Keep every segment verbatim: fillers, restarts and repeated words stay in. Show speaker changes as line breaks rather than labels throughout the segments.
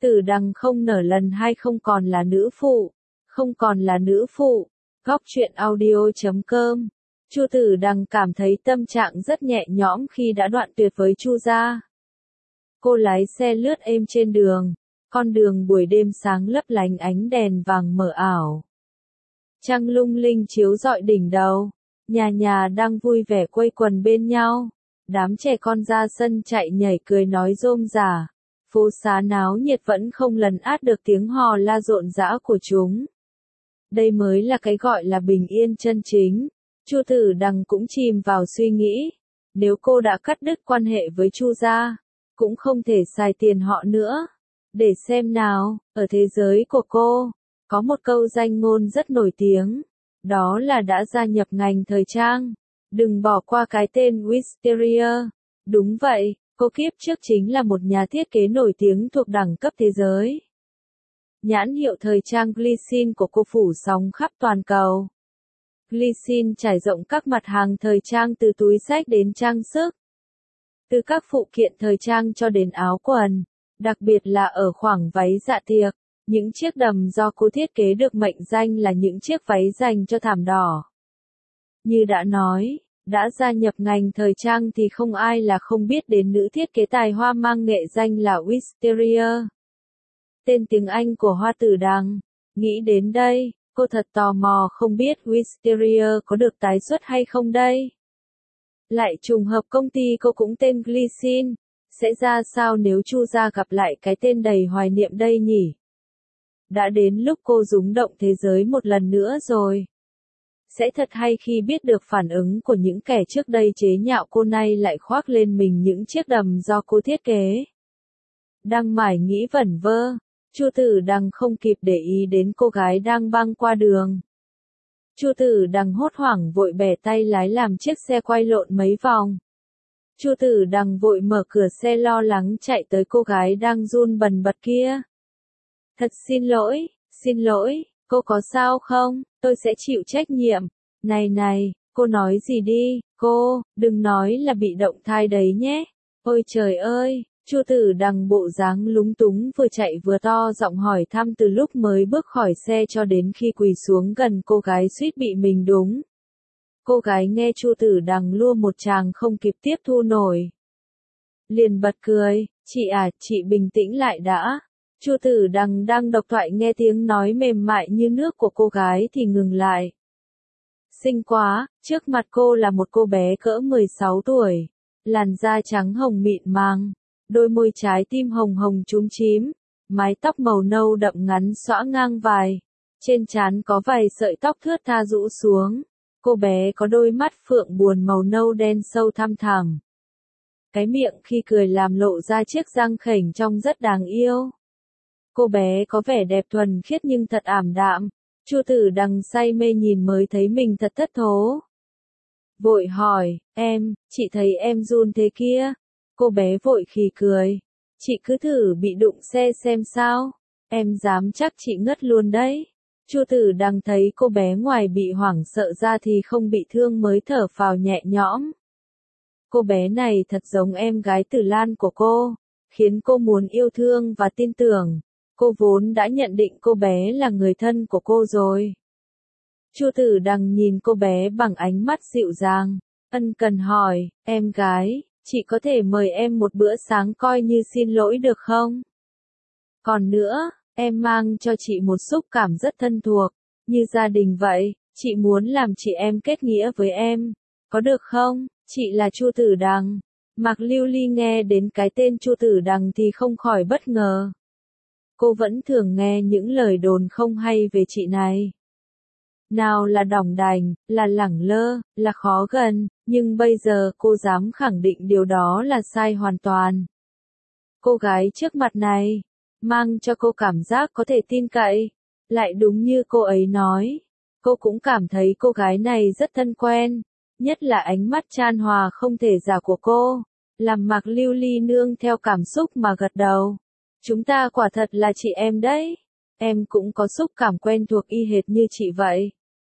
Tử Đằng không nở lần hai không còn là nữ phụ, không còn là nữ phụ. Góc truyện audio chấm com. Chu Tử Đằng cảm thấy tâm trạng rất nhẹ nhõm khi đã đoạn tuyệt với Chu gia. Cô lái xe lướt êm trên đường, con đường buổi đêm sáng lấp lánh ánh đèn vàng mờ ảo. Trăng lung linh chiếu rọi đỉnh đầu, nhà nhà đang vui vẻ quây quần bên nhau, đám trẻ con ra sân chạy nhảy cười nói rôm rả, phố xá náo nhiệt vẫn không lấn át được tiếng hò la rộn rã của chúng. Đây mới là cái gọi là bình yên chân chính. Chu Tử Đằng cũng chìm vào suy nghĩ, nếu cô đã cắt đứt quan hệ với Chu gia, cũng không thể xài tiền họ nữa. Để xem nào, ở thế giới của cô, có một câu danh ngôn rất nổi tiếng, đó là đã gia nhập ngành thời trang, đừng bỏ qua cái tên Wisteria. Đúng vậy, cô kiếp trước chính là một nhà thiết kế nổi tiếng thuộc đẳng cấp thế giới. Nhãn hiệu thời trang Glycine của cô phủ sóng khắp toàn cầu. Glycine trải rộng các mặt hàng thời trang từ túi xách đến trang sức, từ các phụ kiện thời trang cho đến áo quần, đặc biệt là ở khoảng váy dạ tiệc. Những chiếc đầm do cô thiết kế được mệnh danh là những chiếc váy dành cho thảm đỏ. Như đã nói, đã gia nhập ngành thời trang thì không ai là không biết đến nữ thiết kế tài hoa mang nghệ danh là Wisteria. Tên tiếng Anh của Hoa Tử Đằng. Nghĩ đến đây, cô thật tò mò không biết Wisteria có được tái xuất hay không đây. Lại trùng hợp công ty cô cũng tên Glycine, sẽ ra sao nếu Chu gia gặp lại cái tên đầy hoài niệm đây nhỉ? Đã đến lúc cô rúng động thế giới một lần nữa rồi. Sẽ thật hay khi biết được phản ứng của những kẻ trước đây chế nhạo cô nay lại khoác lên mình những chiếc đầm do cô thiết kế. Đang mải nghĩ vẩn vơ, Chu Tử Đằng không kịp để ý đến cô gái đang băng qua đường. Chu Tử Đằng hốt hoảng vội bẻ tay lái làm chiếc xe quay lộn mấy vòng. Chu Tử Đằng vội mở cửa xe lo lắng chạy tới cô gái đang run bần bật kia. Thật xin lỗi, xin lỗi, cô có sao không? Tôi sẽ chịu trách nhiệm. Này này, cô nói gì đi, cô, đừng nói là bị động thai đấy nhé. Ôi trời ơi, Chu Tử Đằng bộ dáng lúng túng vừa chạy vừa to giọng hỏi thăm từ lúc mới bước khỏi xe cho đến khi quỳ xuống gần cô gái suýt bị mình đúng. Cô gái nghe Chu Tử Đằng lua một tràng không kịp tiếp thu nổi. Liền bật cười, chị à, chị bình tĩnh lại đã. Chu Tử Đằng đang độc thoại nghe tiếng nói mềm mại như nước của cô gái thì ngừng lại. Xinh quá, trước mặt cô là một cô bé cỡ mười sáu tuổi, làn da trắng hồng mịn màng, đôi môi trái tim hồng hồng chúm chím, mái tóc màu nâu đậm ngắn xõa ngang vai, trên trán có vài sợi tóc thướt tha rũ xuống. Cô bé có đôi mắt phượng buồn màu nâu đen sâu thăm thẳm. Cái miệng khi cười làm lộ ra chiếc răng khểnh trông rất đáng yêu. Cô bé có vẻ đẹp thuần khiết nhưng thật ảm đạm. Chu Tử Đằng say mê nhìn mới thấy mình thật thất thố. Vội hỏi, em, chị thấy em run thế kia. Cô bé vội khì cười. Chị cứ thử bị đụng xe xem sao. Em dám chắc chị ngất luôn đấy. Chu Tử Đằng thấy cô bé ngoài bị hoảng sợ ra thì không bị thương mới thở phào nhẹ nhõm. Cô bé này thật giống em gái Tử Lan của cô, khiến cô muốn yêu thương và tin tưởng. Cô vốn đã nhận định cô bé là người thân của cô rồi. Chu Tử Đằng nhìn cô bé bằng ánh mắt dịu dàng, ân cần hỏi, em gái, chị có thể mời em một bữa sáng coi như xin lỗi được không? Còn nữa, em mang cho chị một xúc cảm rất thân thuộc, như gia đình vậy, chị muốn làm chị em kết nghĩa với em, có được không? Chị là Chu Tử Đằng. Mạc Lưu Ly nghe đến cái tên Chu Tử Đằng thì không khỏi bất ngờ. Cô vẫn thường nghe những lời đồn không hay về chị này. Nào là đỏng đành, là lẳng lơ, là khó gần, nhưng bây giờ cô dám khẳng định điều đó là sai hoàn toàn. Cô gái trước mặt này, mang cho cô cảm giác có thể tin cậy. Lại đúng như cô ấy nói, cô cũng cảm thấy cô gái này rất thân quen, nhất là ánh mắt chan hòa không thể giả của cô, làm Mạc Lưu Ly nương theo cảm xúc mà gật đầu. Chúng ta quả thật là chị em đấy. Em cũng có xúc cảm quen thuộc y hệt như chị vậy.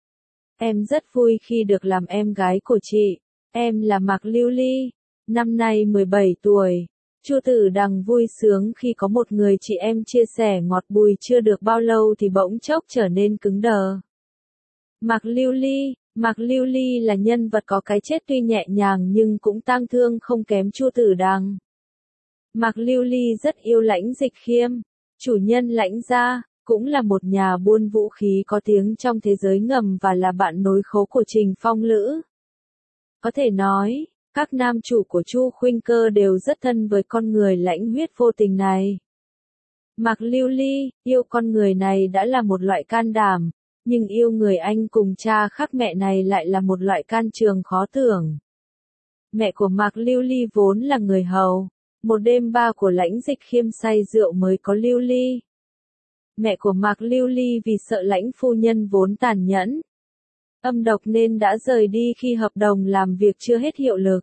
Em rất vui khi được làm em gái của chị. Em là Mạc Lưu Ly, năm nay mười bảy tuổi. Chu Tử Đằng vui sướng khi có một người chị em chia sẻ ngọt bùi, chưa được bao lâu thì bỗng chốc trở nên cứng đờ. Mạc Lưu Ly, Mạc Lưu Ly là nhân vật có cái chết tuy nhẹ nhàng nhưng cũng tang thương không kém Chu Tử Đằng. Mạc Lưu Ly rất yêu Lãnh Dịch Khiêm, chủ nhân Lãnh gia, cũng là một nhà buôn vũ khí có tiếng trong thế giới ngầm và là bạn nối khố của Trình Phong Lữ. Có thể nói, các nam chủ của Chu Khuynh Cơ đều rất thân với con người lãnh huyết vô tình này. Mạc Lưu Ly, yêu con người này đã là một loại can đảm, nhưng yêu người anh cùng cha khác mẹ này lại là một loại can trường khó tưởng. Mẹ của Mạc Lưu Ly vốn là người hầu, một đêm ba của Lãnh Dịch Khiêm say rượu mới có Lưu Ly. Mẹ của Mạc Lưu Ly vì sợ Lãnh phu nhân vốn tàn nhẫn, âm độc nên đã rời đi khi hợp đồng làm việc chưa hết hiệu lực.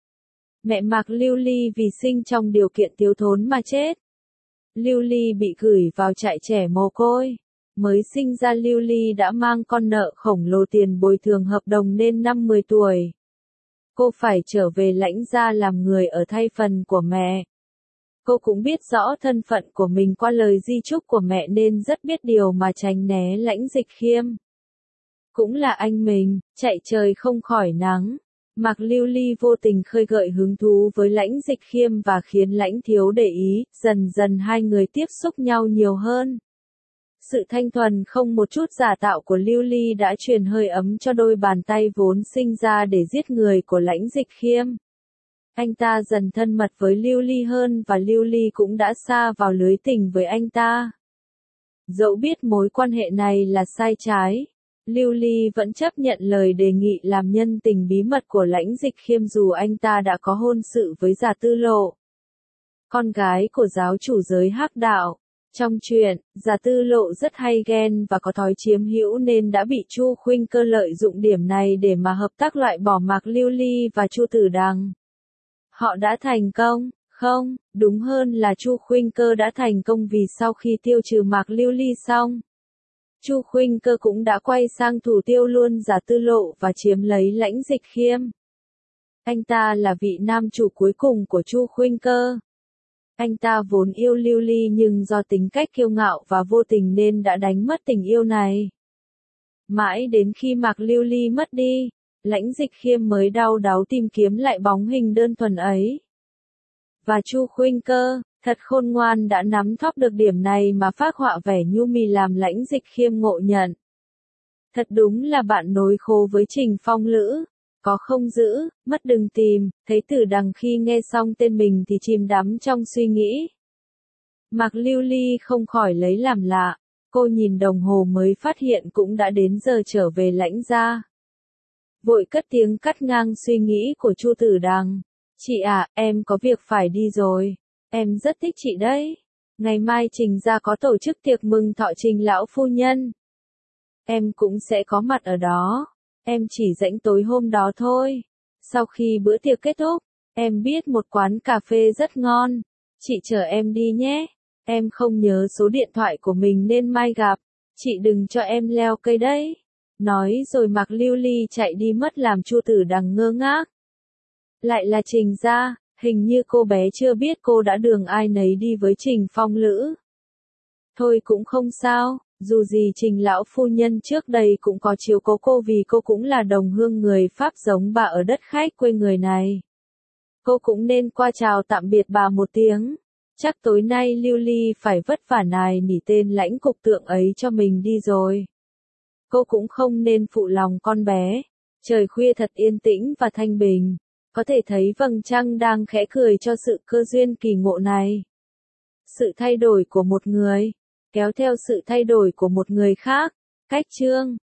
Mẹ Mạc Lưu Ly vì sinh trong điều kiện thiếu thốn mà chết. Lưu Ly bị gửi vào trại trẻ mồ côi. Mới sinh ra Lưu Ly đã mang con nợ khổng lồ tiền bồi thường hợp đồng nên năm mười tuổi. Cô phải trở về Lãnh gia làm người ở thay phần của mẹ. Cô cũng biết rõ thân phận của mình qua lời di chúc của mẹ nên rất biết điều mà tránh né Lãnh Dịch Khiêm. Cũng là anh mình, chạy trời không khỏi nắng. Mạc Lưu Ly vô tình khơi gợi hứng thú với Lãnh Dịch Khiêm và khiến Lãnh thiếu để ý, dần dần hai người tiếp xúc nhau nhiều hơn. Sự thanh thuần không một chút giả tạo của Lưu Ly đã truyền hơi ấm cho đôi bàn tay vốn sinh ra để giết người của Lãnh Dịch Khiêm. Anh ta dần thân mật với Lưu Ly hơn và Lưu Ly cũng đã sa vào lưới tình với anh ta. Dẫu biết mối quan hệ này là sai trái, Lưu Ly vẫn chấp nhận lời đề nghị làm nhân tình bí mật của Lãnh Dịch Khiêm dù anh ta đã có hôn sự với Già Tư Lộ, con gái của giáo chủ giới Hắc Đạo. Trong truyện, Già Tư Lộ rất hay ghen và có thói chiếm hữu nên đã bị Chu Khuynh Cơ lợi dụng điểm này để mà hợp tác loại bỏ Mạc Lưu Ly và Chu Tử Đằng. Họ đã thành công, không, đúng hơn là Chu Khuynh Cơ đã thành công vì sau khi tiêu trừ Mạc Lưu Ly xong, Chu Khuynh Cơ cũng đã quay sang thủ tiêu luôn Già Tư Lộ và chiếm lấy Lãnh Dịch Khiêm. Anh ta là vị nam chủ cuối cùng của Chu Khuynh Cơ. Anh ta vốn yêu Lưu Ly nhưng do tính cách kiêu ngạo và vô tình nên đã đánh mất tình yêu này. Mãi đến khi Mạc Lưu Ly mất đi, Lãnh Dịch Khiêm mới đau đáu tìm kiếm lại bóng hình đơn thuần ấy. Và Chu Khuynh Cơ, thật khôn ngoan đã nắm thóp được điểm này mà phác họa vẻ nhu mì làm Lãnh Dịch Khiêm ngộ nhận. Thật đúng là bạn nối khố với Trình Phong Lữ. Có không giữ, mất đừng tìm, thấy Tử Đằng khi nghe xong tên mình thì chìm đắm trong suy nghĩ. Mạc Lưu Ly không khỏi lấy làm lạ, cô nhìn đồng hồ mới phát hiện cũng đã đến giờ trở về Lãnh gia. Vội cất tiếng cắt ngang suy nghĩ của Chu Tử Đằng. Chị à, em có việc phải đi rồi. Em rất thích chị đấy. Ngày mai Trình gia có tổ chức tiệc mừng thọ Trình lão phu nhân. Em cũng sẽ có mặt ở đó. Em chỉ rảnh tối hôm đó thôi. Sau khi bữa tiệc kết thúc, em biết một quán cà phê rất ngon. Chị chờ em đi nhé. Em không nhớ số điện thoại của mình nên mai gặp. Chị đừng cho em leo cây đấy. Nói rồi Mạc Lưu Ly chạy đi mất làm Chu Tử Đằng ngơ ngác. Lại là Trình gia, hình như cô bé chưa biết cô đã đường ai nấy đi với Trình Phong Lữ. Thôi cũng không sao. Dù gì Trình lão phu nhân trước đây cũng có chiếu cố cô vì cô cũng là đồng hương người Pháp giống bà ở đất khách quê người này. Cô cũng nên qua chào tạm biệt bà một tiếng. Chắc tối nay Lưu Ly phải vất vả nài nỉ tên Lãnh cục tượng ấy cho mình đi rồi. Cô cũng không nên phụ lòng con bé. Trời khuya thật yên tĩnh và thanh bình. Có thể thấy vầng trăng đang khẽ cười cho sự cơ duyên kỳ ngộ này. Sự thay đổi của một người kéo theo sự thay đổi của một người khác. Cách chương